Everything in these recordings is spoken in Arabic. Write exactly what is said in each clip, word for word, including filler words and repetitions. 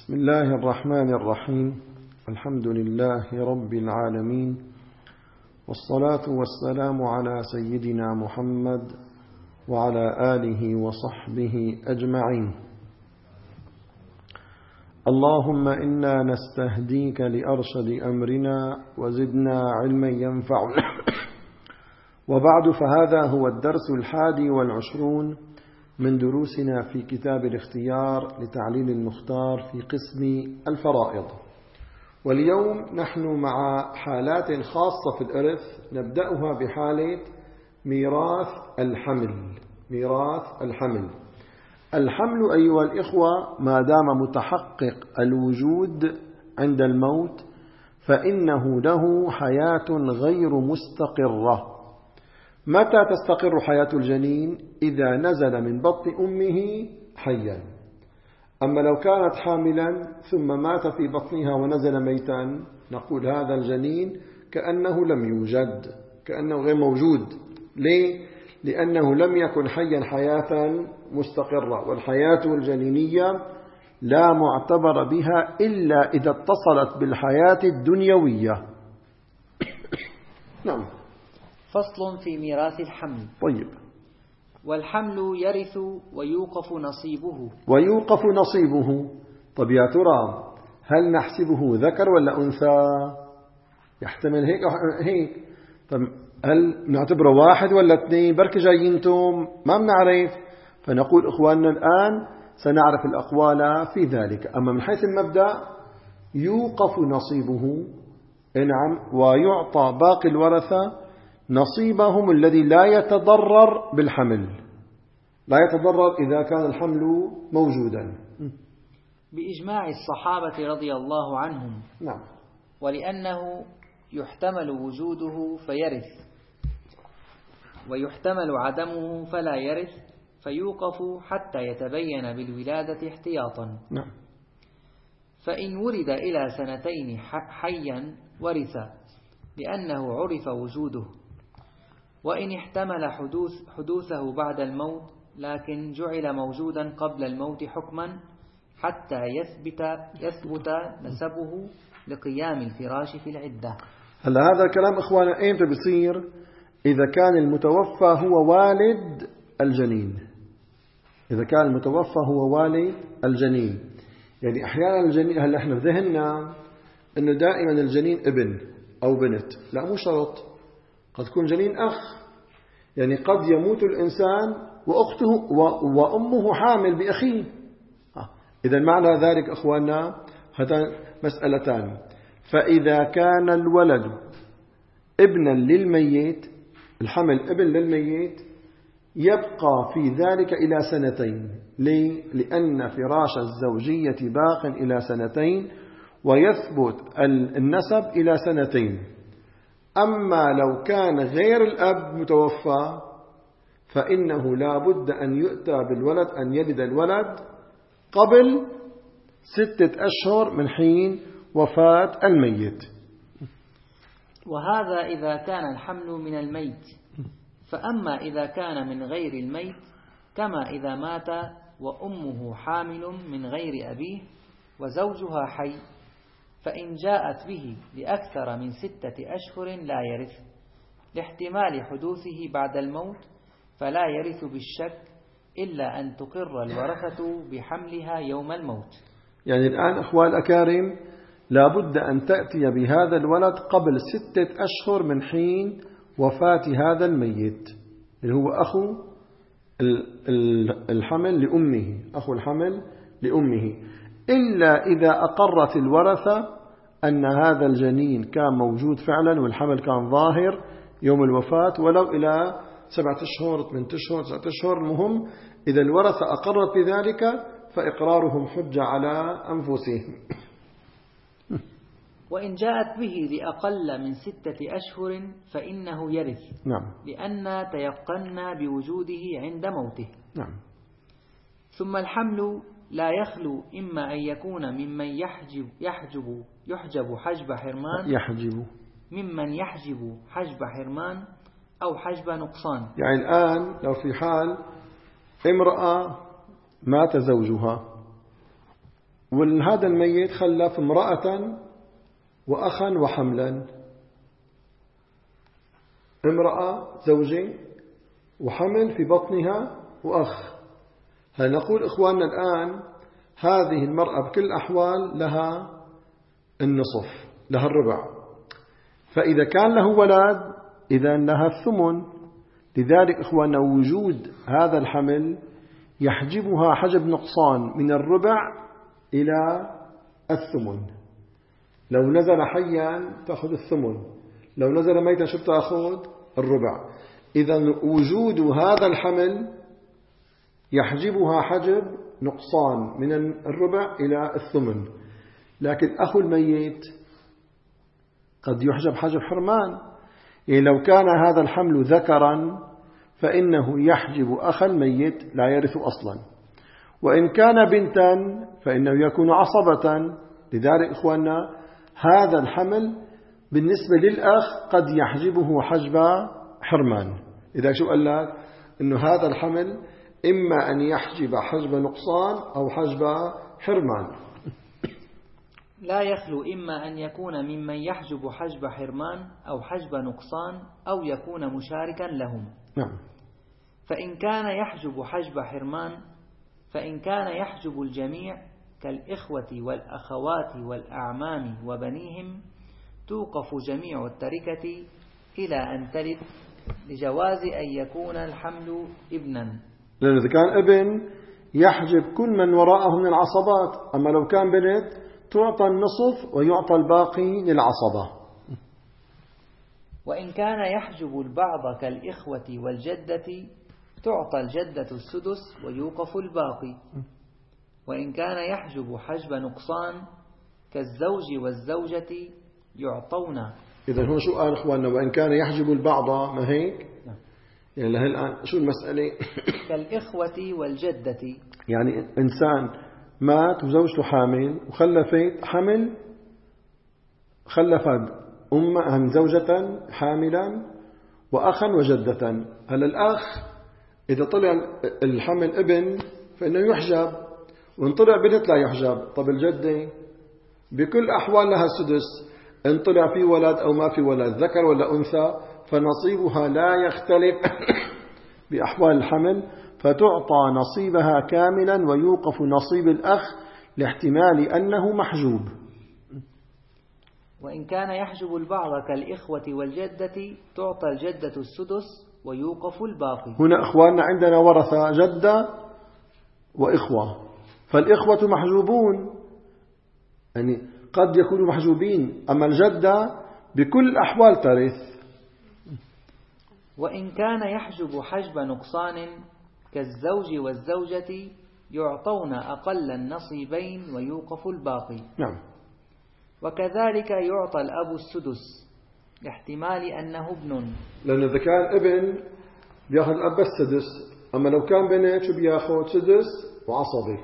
بسم الله الرحمن الرحيم. الحمد لله رب العالمين، والصلاة والسلام على سيدنا محمد وعلى آله وصحبه أجمعين. اللهم إنا نستهديك لأرشد أمرنا وزدنا علما ينفعنا. وبعد، فهذا هو الدرس الحادي والعشرون من دروسنا في كتاب الاختيار لتعليل المختار في قسم الفرائض. واليوم نحن مع حالات خاصة في الإرث، نبدأها بحالة ميراث الحمل. ميراث الحمل الحمل أيها الإخوة، ما دام متحقق الوجود عند الموت فإنه له حياة غير مستقرة. متى تستقر حياة الجنين؟ إذا نزل من بطن أمه حيا. أما لو كانت حاملا ثم مات في بطنها ونزل ميتا، نقول هذا الجنين كأنه لم يوجد، كأنه غير موجود. ليه؟ لأنه لم يكن حيا حياة مستقرة، والحياة الجنينية لا معتبر بها إلا إذا اتصلت بالحياة الدنيوية. نعم. فصل في ميراث الحمل. طيب. والحمل يرث ويوقف نصيبه. ويوقف نصيبه. طب يا ترى هل نحسبه ذكر ولا أنثى؟ يحتمل هيك أو هيك. طب هل نعتبره واحد ولا اثنين؟ برك جايينتم ما بنعرف. فنقول إخواننا الآن سنعرف الأقوال في ذلك. أما من حيث المبدأ يوقف نصيبه، نعم، ويعطى باقي الورثة نصيبهم الذي لا يتضرر بالحمل، لا يتضرر إذا كان الحمل موجودا بإجماع الصحابة رضي الله عنهم. نعم. ولأنه يحتمل وجوده فيرث، ويحتمل عدمه فلا يرث، فيوقف حتى يتبين بالولادة احتياطا. نعم. فإن ولد إلى سنتين حيا ورث لأنه عرف وجوده، وإن احتمل حدوث حدوثه بعد الموت لكن جعل موجودا قبل الموت حكما حتى يثبت يثبت نسبه لقيام الفراش في العدة. هلا هذا الكلام إخوانا إمتى بيصير؟ إذا كان المتوفى هو والد الجنين. إذا كان المتوفى هو والد الجنين، يعني أحيانا الجنين، هلا إحنا في ذهننا إنه دائما الجنين ابن أو بنت. لا، مو شرط. قد تكون جنين أخ، يعني قد يموت الإنسان وأخته وأمه حامل بأخيه. إذا معنى ذلك أخواننا هذا مسألتان. فإذا كان الولد ابنا للميت، الحمل ابن للميت، يبقى في ذلك إلى سنتين. ليه؟ لأن فراش الزوجية باق إلى سنتين، ويثبت النسب إلى سنتين. أما لو كان غير الأب متوفى فإنه لا بد أن يؤتى بالولد، أن يلد الولد قبل ستة أشهر من حين وفاة الميت. وهذا إذا كان الحمل من الميت. فأما إذا كان من غير الميت، كما إذا مات وأمه حامل من غير أبيه وزوجها حي، فإن جاءت به لأكثر من ستة أشهر لا يرث، لاحتمال حدوثه بعد الموت، فلا يرث بالشك إلا أن تقر الورثة بحملها يوم الموت. يعني الآن أخوان الأكارم، لابد أن تأتي بهذا الولد قبل ستة أشهر من حين وفاة هذا الميت، اللي هو أخو الحمل لأمه، أخو الحمل لأمه، إلا إذا أقرت الورثة أن هذا الجنين كان موجود فعلا والحمل كان ظاهر يوم الوفاة، ولو إلى سبعة أشهر، ثمانية أشهر، تسعة أشهر. المهم إذا الورثة أقرت بذلك فإقرارهم حجة على أنفسهم. وإن جاءت به لأقل من ستة أشهر فإنه يرث. نعم. لأن تيقنا بوجوده عند موته. نعم. ثم الحمل لا يخلو إما أن يكون ممن يحجب يحجب يحجب حجب حرمان يحجب ممن يحجب حجب حرمان أو حجب نقصان. يعني الآن لو في حال امرأة مات زوجها وهذا الميت خلف امرأة وأخا وحملا، امرأة زوجة وحمل في بطنها وأخ. هل نقول إخواننا الآن هذه المرأة بكل الأحوال لها النصف، لها الربع، فإذا كان له ولد إذا لها الثمن. لذلك إخواننا وجود هذا الحمل يحجبها حجب نقصان من الربع إلى الثمن. لو نزل حيا تأخذ الثمن، لو نزل ميتا شو تأخذ؟ الربع. إذا وجود هذا الحمل يحجبها حجب نقصان من الربع إلى الثمن. لكن أخو الميت قد يحجب حجب حرمان، يعني لو كان هذا الحمل ذكرا فإنه يحجب أخ الميت لا يرث أصلا، وإن كان بنتا فإنه يكون عصبة. لذلك إخواننا هذا الحمل بالنسبة للأخ قد يحجبه حجب حرمان. إذا شو قال لك إنه هذا الحمل إما أن يحجب حجب نقصان أو حجب حرمان. لا يخلو إما أن يكون ممن يحجب حجب حرمان أو حجب نقصان أو يكون مشاركا لهم. نعم. فإن كان يحجب حجب حرمان فإن كان يحجب الجميع كالإخوة والأخوات والأعمام وبنيهم توقف جميع التركة إلى أن تلد، لجواز أن يكون الحمل ابنا. لأن إذا كان ابن يحجب كل من وراءه من العصبات، أما لو كان بنت تعطى النصف ويعطى الباقي للعصبة. وإن كان يحجب البعض كالإخوة والجدة تعطى الجدة السدس ويوقف الباقي. وإن كان يحجب حجب نقصان كالزوج والزوجة يعطون. إذا هو شو قال إخواننا؟ وإن كان يحجب البعض، ما هيك؟ يعني له الآن شو المسألة؟ كالإخوة والجدة، يعني إنسان مات وزوجته حامل وخلفت حمل، خلفت أم زوجة حاملا وأخا وجدة. هل الأخ إذا طلع الحمل ابن فإنه يحجب، وإن طلع بنت لا يحجب. طب الجدة بكل أحوال لها السدس، إن طلع في ولد أو ما في ولد، ذكر ولا أنثى، فنصيبها لا يختلف بأحوال الحمل، فتعطى نصيبها كاملا ويوقف نصيب الأخ لاحتمال أنه محجوب. وإن كان يحجب البعض كالإخوة والجدة تعطى الجدة السدس ويوقف الباقي. هنا إخواننا عندنا ورثة جدة وإخوة، فالإخوة محجوبون، يعني قد يكونوا محجوبين، أما الجدة بكل أحوال ترث. وإن كان يحجب حجب نقصان كالزوج والزوجة يعطون أقل النصيبين ويوقف الباقي. نعم. وكذلك يعطى الأب السدس لاحتمال أنه ابن، لأن إذا كان ابن بياخذ الأب السدس، أما لو كان بنت شو بياخذ؟ سدس وعصبي.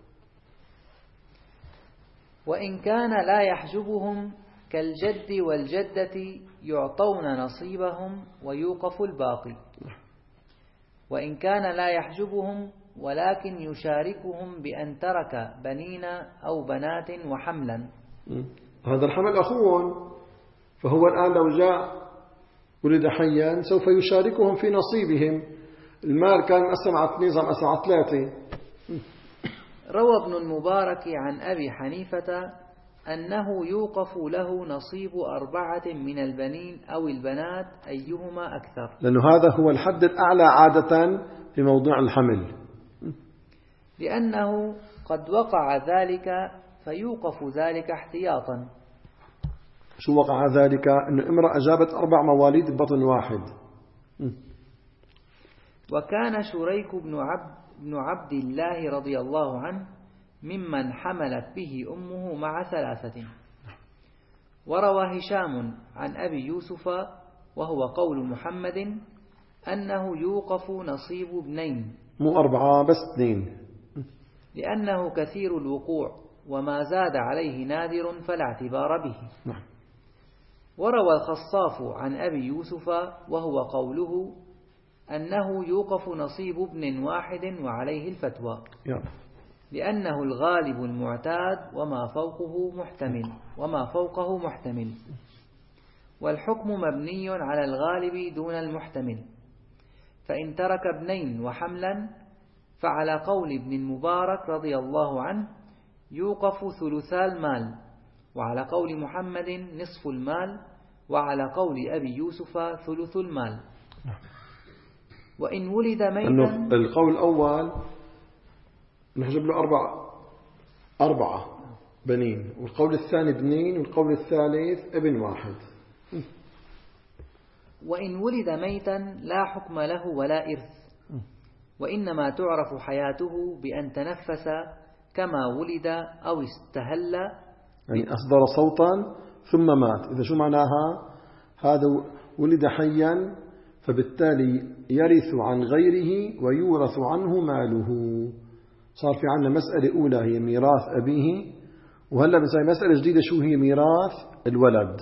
وإن كان لا يحجبهم كالجد والجدة يعطون نصيبهم ويوقف الباقي. وإن كان لا يحجبهم ولكن يشاركهم بأن ترك بنين أو بنات وحملا، هذا الحمل أخوهم، فهو الآن لو جاء ولد حيا سوف يشاركهم في نصيبهم. المال كان مقسم على اثنين، صار مقسم على ثلاثة. روى ابن المبارك عن أبي حنيفة أنه يوقف له نصيب أربعة من البنين أو البنات أيهما أكثر، لأنه هذا هو الحد الأعلى عادة في موضوع الحمل، لأنه قد وقع ذلك فيوقف ذلك احتياطا. شو وقع ذلك؟ أن امرأة جابت أربع مواليد ببطن واحد. وكان شريك بن عبد, بن عبد الله رضي الله عنه ممن حملت به أمه مع ثلاثة. وروى هشام عن أبي يوسف وهو قول محمد أنه يوقف نصيب ابنين، مو أربعة بس اثنين، لأنه كثير الوقوع وما زاد عليه نادر فلا اعتبار به. نعم. وروى الخصاف عن أبي يوسف وهو قوله أنه يوقف نصيب ابن واحد وعليه الفتوى. يلا. لأنه الغالب المعتاد وما فوقه محتمل وما فوقه محتمل، والحكم مبني على الغالب دون المحتمل. فإن ترك ابنين وحملا فعلى قول ابن المبارك رضي الله عنه يوقف ثلثا المال، وعلى قول محمد نصف المال، وعلى قول أبي يوسف ثلث المال. وإن ولد ميتا، القول الأول نحجب له أربعة أربعة بنين، والقول الثاني ابنين، والقول الثالث ابن واحد. وإن ولد ميتا لا حكم له ولا إرث، وإنما تعرف حياته بأن تنفس كما ولد أو استهل، يعني أصدر صوتا ثم مات. إذا شو معناها؟ هذا ولد حيا فبالتالي يرث عن غيره ويورث عنه ماله. صار في عنا مسألة أولى هي ميراث أبيه، وهلأ بنسمي مسألة جديدة شو هي ميراث الولد.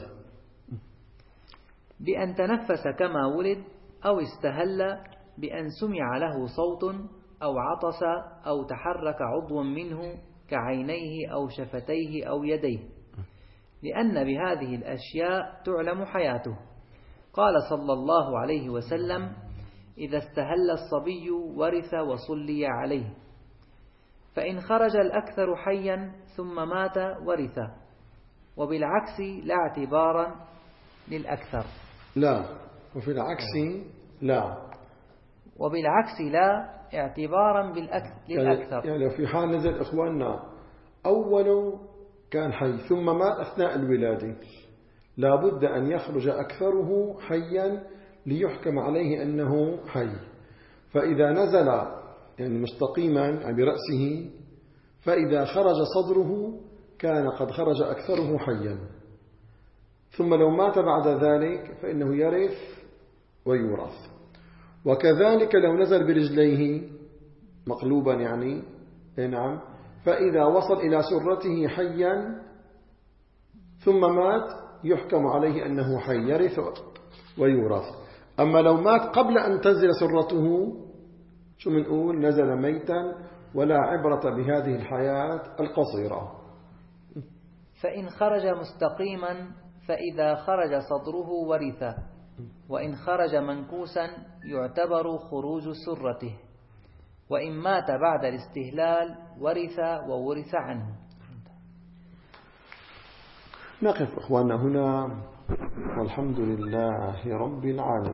بأن تنفس كما ولد أو استهل بأن سمع له صوت أو عطس أو تحرك عضو منه كعينيه أو شفتيه أو يديه، لأن بهذه الأشياء تعلم حياته. قال صلى الله عليه وسلم: إذا استهل الصبي ورث وصلي عليه. فإن خرج الأكثر حيا ثم مات ورث، وبالعكس لا اعتبارا للأكثر. لا، وفي العكس لا، وبالعكس لا اعتبارا للأكثر. يعني لو في حال نزل إخواننا أول كان حي ثم مات أثناء الولادة، لابد أن يخرج أكثره حيا ليحكم عليه أنه حي. فإذا نزل يعني مستقيما يعني برأسه، فإذا خرج صدره كان قد خرج أكثره حيا، ثم لو مات بعد ذلك فإنه يرث ويورث. وكذلك لو نزل برجليه مقلوبا يعني نعم، فإذا وصل إلى سرته حيا ثم مات يحكم عليه أنه حي يرث ويورث. أما لو مات قبل أن تنزل سرته شو منقول؟ نزل ميتا ولا عبرة بهذه الحياة القصيرة. فإن خرج مستقيما فإذا خرج صدره ورث، وإن خرج منكوسا يعتبر خروج سرته، وإن مات بعد الاستهلال ورث وورث عنه. نقف إخواننا هنا، والحمد لله رب العالمين.